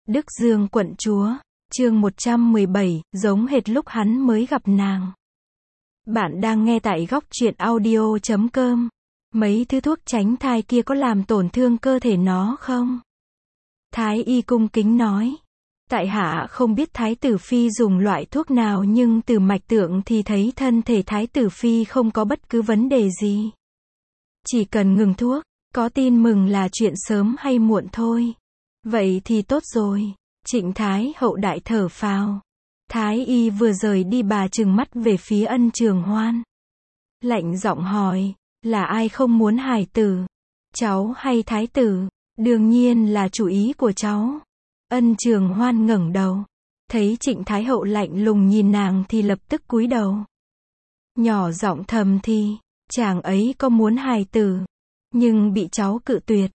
Đức Dương quận chúa, chương 117, giống hệt lúc hắn mới gặp nàng. Bạn đang nghe tại góc truyện audio.com. Mấy thứ thuốc tránh thai kia có làm tổn thương cơ thể nó không? Thái y cung kính nói. Tại hạ không biết thái tử phi dùng loại thuốc nào, nhưng từ mạch tượng thì thấy thân thể thái tử phi không có bất cứ vấn đề gì. Chỉ cần ngừng thuốc, có tin mừng là chuyện sớm hay muộn thôi. Vậy thì tốt rồi. Trịnh Thái hậu đại thở phào. Thái y vừa rời đi, bà trừng mắt về phía Ân Trường Hoan. Lạnh giọng hỏi, là ai không muốn hài tử? Cháu hay thái tử? Đương nhiên là chủ ý của cháu. Ân Trường Hoan ngẩng đầu. Thấy Trịnh Thái hậu lạnh lùng nhìn nàng thì lập tức cúi đầu. Nhỏ giọng thầm thì, chàng ấy có muốn hài tử, nhưng bị cháu cự tuyệt.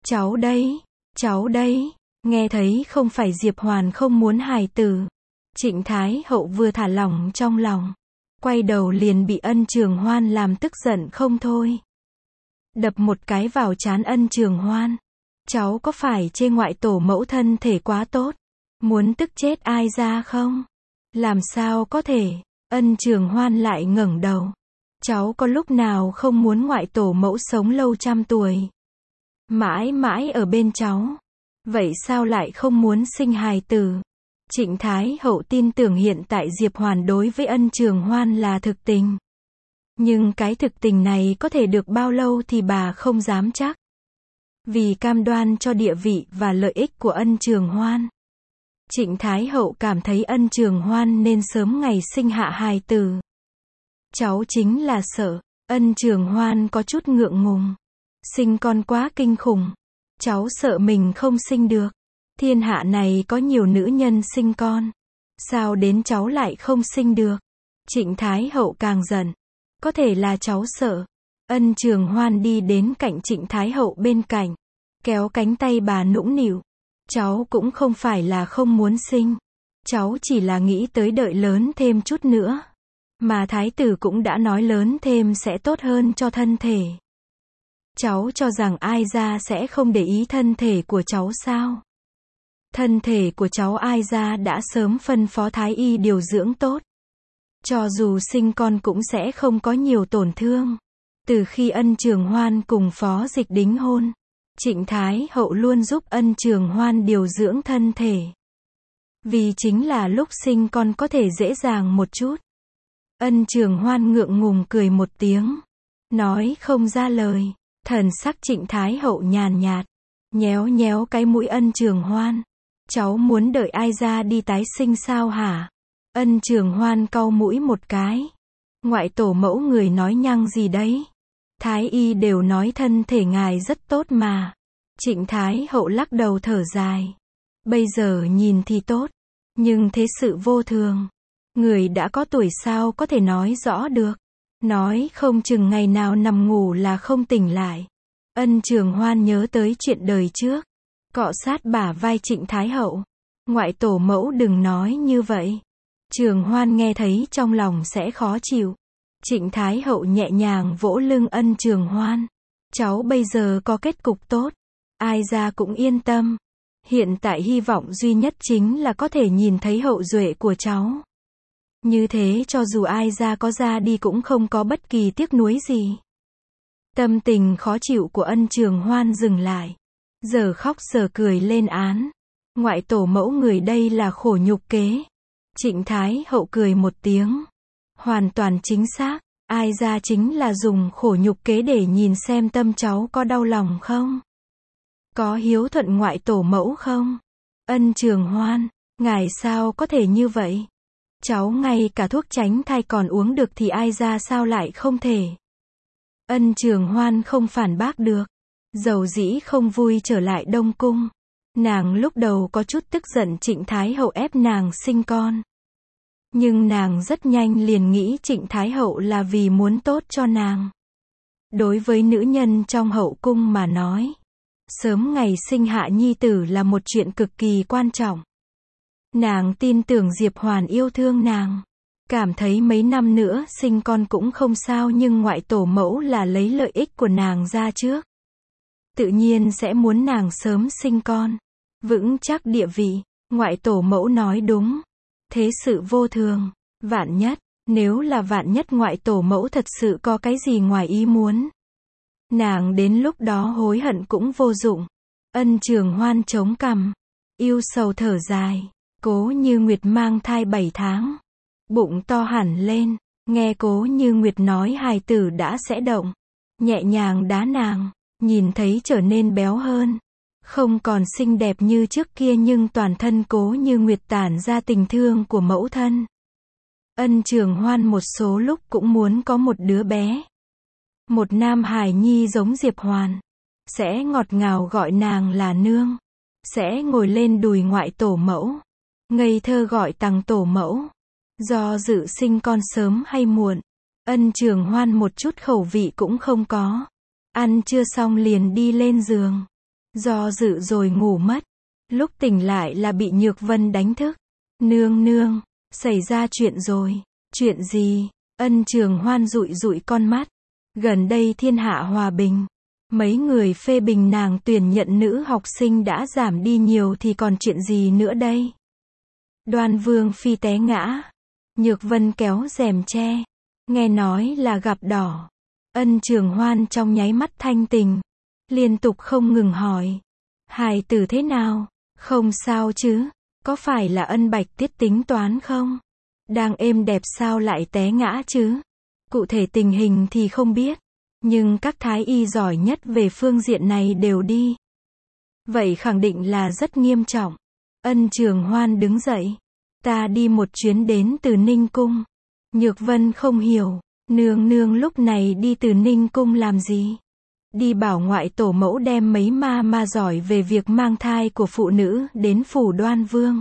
Cháu đấy, nghe thấy không phải Diệp Hoàn không muốn hài tử. Trịnh Thái hậu vừa thả lỏng trong lòng, quay đầu liền bị Ân Trường Hoan làm tức giận không thôi. Đập một cái vào trán Ân Trường Hoan. Cháu có phải chê ngoại tổ mẫu thân thể quá tốt, muốn tức chết ai ra không? Làm sao có thể? Ân Trường Hoan lại ngẩng đầu. Cháu có lúc nào không muốn ngoại tổ mẫu sống lâu trăm tuổi, mãi mãi ở bên cháu? Vậy sao lại không muốn sinh hài tử? Trịnh Thái hậu tin tưởng hiện tại Diệp Hoàn đối với Ân Trường Hoan là thực tình. Nhưng cái thực tình này có thể được bao lâu thì bà không dám chắc. Vì cam đoan cho địa vị và lợi ích của Ân Trường Hoan, Trịnh Thái hậu cảm thấy Ân Trường Hoan nên sớm ngày sinh hạ hài tử. Cháu chính là sợ. Ân Trường Hoan có chút ngượng ngùng. Sinh con quá kinh khủng. Cháu sợ mình không sinh được. Thiên hạ này có nhiều nữ nhân sinh con, sao đến cháu lại không sinh được? Trịnh Thái hậu càng giận. Có thể là cháu sợ. Ân Trường Hoan đi đến cạnh Trịnh Thái hậu bên cạnh, kéo cánh tay bà nũng nịu. Cháu cũng không phải là không muốn sinh. Cháu chỉ là nghĩ tới đợi lớn thêm chút nữa. Mà thái tử cũng đã nói lớn thêm sẽ tốt hơn cho thân thể. Cháu cho rằng ai ra sẽ không để ý thân thể của cháu sao? Thân thể của cháu ai ra đã sớm phân phó thái y điều dưỡng tốt. Cho dù sinh con cũng sẽ không có nhiều tổn thương. Từ khi Ân Trường Hoan cùng Phó Dịch đính hôn, Trịnh Thái hậu luôn giúp Ân Trường Hoan điều dưỡng thân thể. Vì chính là lúc sinh con có thể dễ dàng một chút. Ân Trường Hoan ngượng ngùng cười một tiếng, nói không ra lời. Thần sắc Trịnh Thái hậu nhàn nhạt, nhéo nhéo cái mũi Ân Trường Hoan. Cháu muốn đợi ai ra đi tái sinh sao hả? Ân Trường Hoan cau mũi một cái. Ngoại tổ mẫu người nói nhăng gì đấy? Thái y đều nói thân thể ngài rất tốt mà. Trịnh Thái hậu lắc đầu thở dài. Bây giờ nhìn thì tốt, nhưng thế sự vô thường. Người đã có tuổi sao có thể nói rõ được. Nói không chừng ngày nào nằm ngủ là không tỉnh lại. Ân Trường Hoan nhớ tới chuyện đời trước, cọ sát bả vai Trịnh Thái hậu. Ngoại tổ mẫu đừng nói như vậy. Trường Hoan nghe thấy trong lòng sẽ khó chịu. Trịnh Thái hậu nhẹ nhàng vỗ lưng Ân Trường Hoan. Cháu bây giờ có kết cục tốt, ai ra cũng yên tâm. Hiện tại hy vọng duy nhất chính là có thể nhìn thấy hậu duệ của cháu. Như thế cho dù ai ra có ra đi cũng không có bất kỳ tiếc nuối gì. Tâm tình khó chịu của Ân Trường Hoan dừng lại. Giờ khóc giờ cười lên án. Ngoại tổ mẫu người đây là khổ nhục kế. Trịnh Thái hậu cười một tiếng. Hoàn toàn chính xác. Ai ra chính là dùng khổ nhục kế để nhìn xem tâm cháu có đau lòng không? Có hiếu thuận ngoại tổ mẫu không? Ân Trường Hoan, ngài sao có thể như vậy? Cháu ngay cả thuốc tránh thai còn uống được thì ai ra sao lại không thể? Ân Trường Hoan không phản bác được. Dầu dĩ không vui trở lại Đông Cung. Nàng lúc đầu có chút tức giận Trịnh Thái hậu ép nàng sinh con. Nhưng nàng rất nhanh liền nghĩ Trịnh Thái hậu là vì muốn tốt cho nàng. Đối với nữ nhân trong hậu cung mà nói, sớm ngày sinh hạ nhi tử là một chuyện cực kỳ quan trọng. Nàng tin tưởng Diệp Hoàn yêu thương nàng. Cảm thấy mấy năm nữa sinh con cũng không sao, nhưng ngoại tổ mẫu là lấy lợi ích của nàng ra trước. Tự nhiên sẽ muốn nàng sớm sinh con. vững chắc địa vị. Ngoại tổ mẫu nói đúng. Thế sự vô thường. Vạn nhất, nếu là vạn nhất ngoại tổ mẫu thật sự có cái gì ngoài ý muốn. Nàng đến lúc đó hối hận cũng vô dụng. Ân Trường Hoan chống cằm. Yêu sầu thở dài. Cố Như Nguyệt mang thai 7 tháng. Bụng to hẳn lên. Nghe Cố Như Nguyệt nói hài tử đã sẽ động. Nhẹ nhàng đá nàng. Nhìn thấy trở nên béo hơn. Không còn xinh đẹp như trước kia nhưng toàn thân Cố Như Nguyệt tản ra tình thương của mẫu thân. Ân Trường Hoan một số lúc cũng muốn có một đứa bé. Một nam hài nhi giống Diệp Hoàn. Sẽ ngọt ngào gọi nàng là nương. Sẽ ngồi lên đùi ngoại tổ mẫu. Ngây thơ gọi tằng tổ mẫu. Do dự sinh con sớm hay muộn. Ân Trường Hoan một chút khẩu vị cũng không có. Ăn chưa xong liền đi lên giường. Do dự rồi ngủ mất. Lúc tỉnh lại là bị Nhược Vân đánh thức. Nương nương, xảy ra chuyện rồi. Chuyện gì? Ân Trường Hoan dụi dụi con mắt. Gần đây thiên hạ hòa bình. Mấy người phê bình nàng tuyển nhận nữ học sinh đã giảm đi nhiều thì còn chuyện gì nữa đây? Đoan Vương Phi té ngã. Nhược Vân kéo rèm che. Nghe nói là gặp đỏ. Ân Trường Hoan trong nháy mắt thanh tình. Liên tục không ngừng hỏi. Hài tử thế nào? Không sao chứ? Có phải là Ân Bạch Tiết tính toán không? Đang êm đẹp sao lại té ngã chứ? Cụ thể tình hình thì không biết. Nhưng các thái y giỏi nhất về phương diện này đều đi. Vậy khẳng định là rất nghiêm trọng. Ân Trường Hoan đứng dậy. Ta đi một chuyến đến từ Ninh Cung. Nhược Vân không hiểu. Nương nương lúc này đi từ Ninh Cung làm gì? Đi bảo ngoại tổ mẫu đem mấy ma giỏi về việc mang thai của phụ nữ đến phủ Đoan Vương.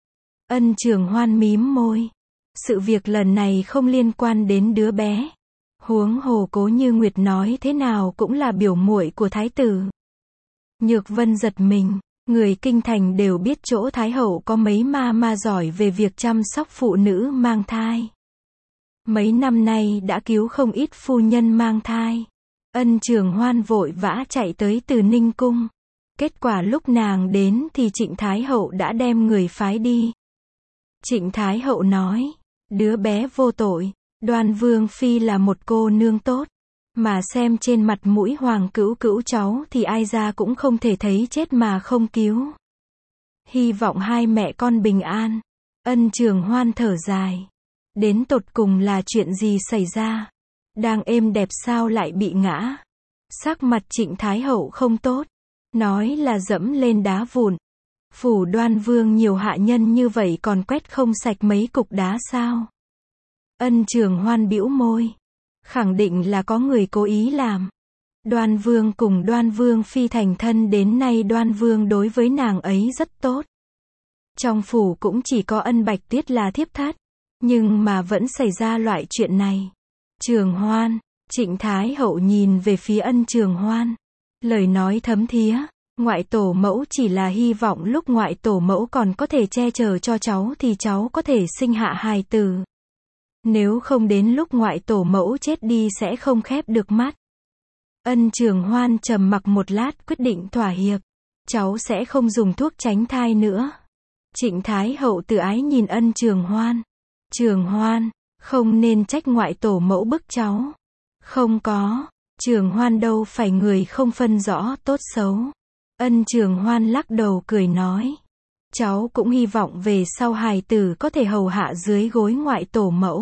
Ân Trường Hoan mím môi. Sự việc lần này không liên quan đến đứa bé. Huống hồ Cố Như Nguyệt nói thế nào cũng là biểu muội của thái tử. Nhược Vân giật mình. Người kinh thành đều biết chỗ thái hậu có mấy ma giỏi về việc chăm sóc phụ nữ mang thai. Mấy năm nay đã cứu không ít phu nhân mang thai. Ân Trường Hoan vội vã chạy tới từ Ninh Cung. Kết quả lúc nàng đến thì Trịnh Thái Hậu đã đem người phái đi. Trịnh Thái Hậu nói, đứa bé vô tội, Đoan Vương Phi là một cô nương tốt. Mà xem trên mặt mũi Hoàng Cữu Cữu cháu thì ai ra cũng không thể thấy chết mà không cứu. Hy vọng hai mẹ con bình an. Ân Trường Hoan thở dài. Đến tột cùng là chuyện gì xảy ra? Đang êm đẹp sao lại bị ngã? Sắc mặt Trịnh Thái Hậu không tốt. Nói là dẫm lên đá vụn. Phủ Đoan Vương nhiều hạ nhân như vậy còn quét không sạch mấy cục đá sao? Ân Trường Hoan bĩu môi. Khẳng định là có người cố ý làm. Đoan Vương cùng Đoan Vương Phi thành thân đến nay Đoan Vương đối với nàng ấy rất tốt. Trong phủ cũng chỉ có Ân Bạch Tiết là thiếp thất. Nhưng mà vẫn xảy ra loại chuyện này. Trường Hoan, Trịnh Thái Hậu nhìn về phía Ân Trường Hoan. Lời nói thấm thía, ngoại tổ mẫu chỉ là hy vọng lúc ngoại tổ mẫu còn có thể che chở cho cháu thì cháu có thể sinh hạ hài tử. Nếu không đến lúc ngoại tổ mẫu chết đi sẽ không khép được mắt. Ân Trường Hoan trầm mặc một lát quyết định thỏa hiệp. Cháu sẽ không dùng thuốc tránh thai nữa. Trịnh Thái Hậu tự ái nhìn Ân Trường Hoan. Trường Hoan, không nên trách ngoại tổ mẫu bức cháu. Không có, Trường Hoan đâu phải người không phân rõ tốt xấu. Ân Trường Hoan lắc đầu cười nói. Cháu cũng hy vọng về sau hài tử có thể hầu hạ dưới gối ngoại tổ mẫu.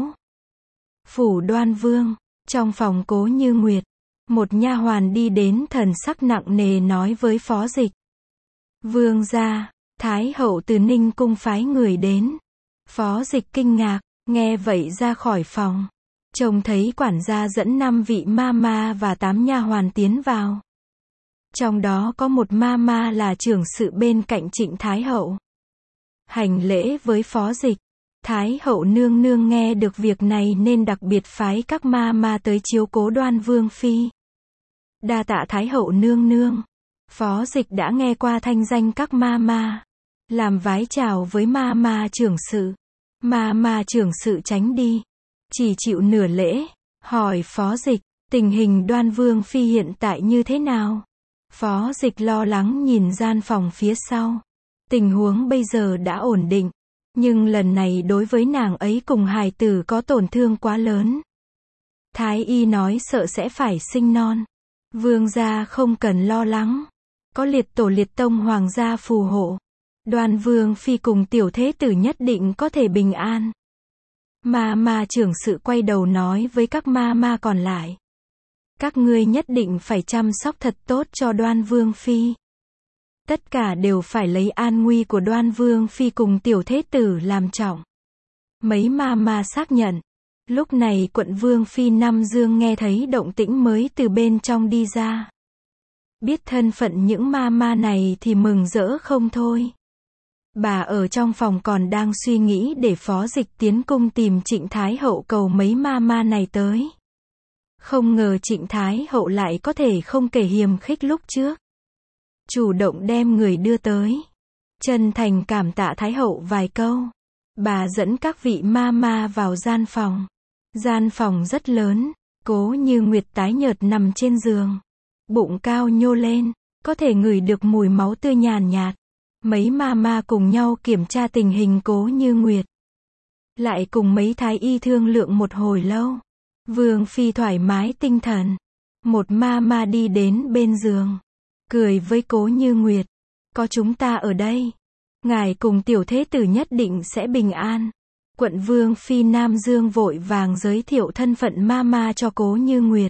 Phủ Đoan Vương, trong phòng Cố Như Nguyệt, một nha hoàn đi đến thần sắc nặng nề nói với Phó Dịch. Vương gia, Thái Hậu từ Ninh Cung phái người đến. Phó Dịch kinh ngạc, nghe vậy ra khỏi phòng. Trông thấy quản gia dẫn 5 vị ma và 8 nha hoàn tiến vào. Trong đó có một ma là trưởng sự bên cạnh Trịnh Thái Hậu. Hành lễ với Phó Dịch. Thái Hậu nương nương nghe được việc này nên đặc biệt phái các ma tới chiếu cố Đoan Vương Phi. Đa tạ Thái Hậu nương nương. Phó Dịch đã nghe qua thanh danh các ma. Làm vái chào với ma trưởng sự. Ma trưởng sự tránh đi. Chỉ chịu nửa lễ. Hỏi Phó Dịch, tình hình Đoan Vương Phi hiện tại như thế nào? Phó Dịch lo lắng nhìn gian phòng phía sau. Tình huống bây giờ đã ổn định, nhưng lần này đối với nàng ấy cùng hài tử có tổn thương quá lớn. Thái y nói sợ sẽ phải sinh non. Vương gia không cần lo lắng. Có liệt tổ liệt tông hoàng gia phù hộ. Đoan Vương Phi cùng tiểu thế tử nhất định có thể bình an. Ma trưởng sự quay đầu nói với các ma còn lại. Các ngươi nhất định phải chăm sóc thật tốt cho Đoan Vương Phi. Tất cả đều phải lấy an nguy của Đoan Vương Phi cùng tiểu thế tử làm trọng. Mấy ma xác nhận. Lúc này quận Vương Phi Nam Dương nghe thấy động tĩnh mới từ bên trong đi ra. Biết thân phận những ma này thì mừng rỡ không thôi. Bà ở trong phòng còn đang suy nghĩ để Phó Dịch tiến cung tìm Trịnh Thái Hậu cầu mấy ma này tới. Không ngờ Trịnh Thái Hậu lại có thể không kể hiềm khích lúc trước. Chủ động đem người đưa tới. Chân thành cảm tạ Thái Hậu vài câu. Bà dẫn các vị ma vào gian phòng. Gian phòng rất lớn, Cố Như Nguyệt tái nhợt nằm trên giường. Bụng cao nhô lên, có thể ngửi được mùi máu tươi nhàn nhạt. Mấy ma cùng nhau kiểm tra tình hình Cố Như Nguyệt. Lại cùng mấy thái y thương lượng một hồi lâu. Vương Phi thoải mái tinh thần. Một ma đi đến bên giường. Cười với Cố Như Nguyệt. Có chúng ta ở đây. Ngài cùng tiểu thế tử nhất định sẽ bình an. Quận Vương Phi Nam Dương vội vàng giới thiệu thân phận ma cho Cố Như Nguyệt.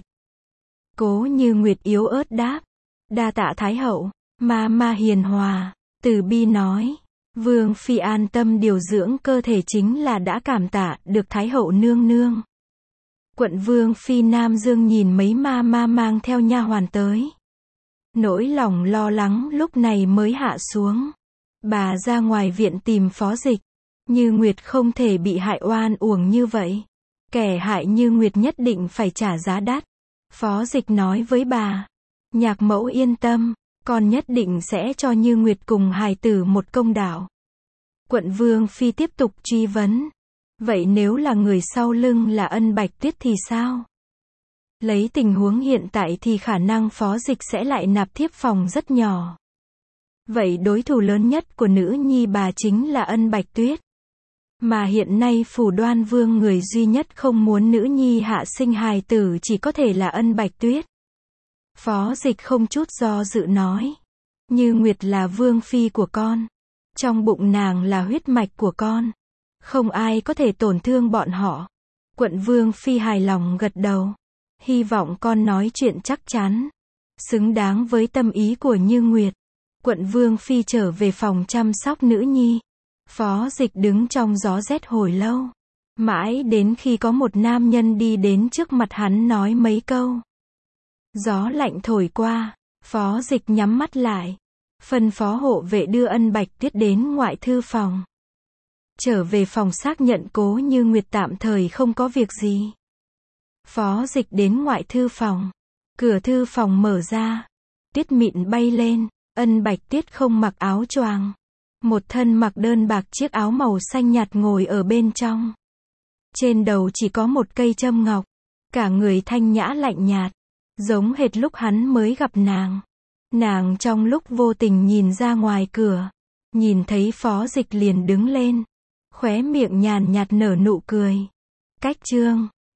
Cố Như Nguyệt yếu ớt đáp. Đa tạ Thái Hậu. Ma hiền hòa, từ bi nói. Vương Phi an tâm điều dưỡng cơ thể chính là đã cảm tạ được Thái Hậu nương nương. Quận Vương Phi Nam Dương nhìn mấy ma mang theo nha hoàn tới. Nỗi lòng lo lắng lúc này mới hạ xuống. Bà ra ngoài viện tìm Phó Dịch. Như Nguyệt không thể bị hại oan uổng như vậy. Kẻ hại Như Nguyệt nhất định phải trả giá đắt. Phó Dịch nói với bà. Nhạc mẫu yên tâm, con nhất định sẽ cho Như Nguyệt cùng hài tử một công đạo. Quận Vương Phi tiếp tục truy vấn. Vậy nếu là người sau lưng là Ân Bạch Tuyết thì sao? Lấy tình huống hiện tại thì khả năng Phó Dịch sẽ lại nạp thiếp phòng rất nhỏ. Vậy đối thủ lớn nhất của nữ nhi bà chính là Ân Bạch Tuyết. Mà hiện nay phủ Đoan Vương người duy nhất không muốn nữ nhi hạ sinh hài tử chỉ có thể là Ân Bạch Tuyết. Phó Dịch không chút do dự nói. Như Nguyệt là Vương Phi của con. Trong bụng nàng là huyết mạch của con. Không ai có thể tổn thương bọn họ. Quận Vương Phi hài lòng gật đầu. Hy vọng con nói chuyện chắc chắn. Xứng đáng với tâm ý của Như Nguyệt. Quận Vương Phi trở về phòng chăm sóc nữ nhi. Phó Dịch đứng trong gió rét hồi lâu. Mãi đến khi có một nam nhân đi đến trước mặt hắn nói mấy câu. Gió lạnh thổi qua, Phó Dịch nhắm mắt lại. Phân phó hộ vệ đưa Ân Bạch Tuyết đến ngoại thư phòng. Trở về phòng xác nhận Cố Như Nguyệt tạm thời không có việc gì. Phó Dịch đến ngoại thư phòng. Cửa thư phòng mở ra. Tuyết mịn bay lên. Ân Bạch Tuyết không mặc áo choàng. Một thân mặc đơn bạc chiếc áo màu xanh nhạt ngồi ở bên trong. Trên đầu chỉ có một cây châm ngọc. Cả người thanh nhã lạnh nhạt. Giống hệt lúc hắn mới gặp nàng. Nàng trong lúc vô tình nhìn ra ngoài cửa. Nhìn thấy Phó Dịch liền đứng lên. Khóe miệng nhàn nhạt nở nụ cười. Cách chương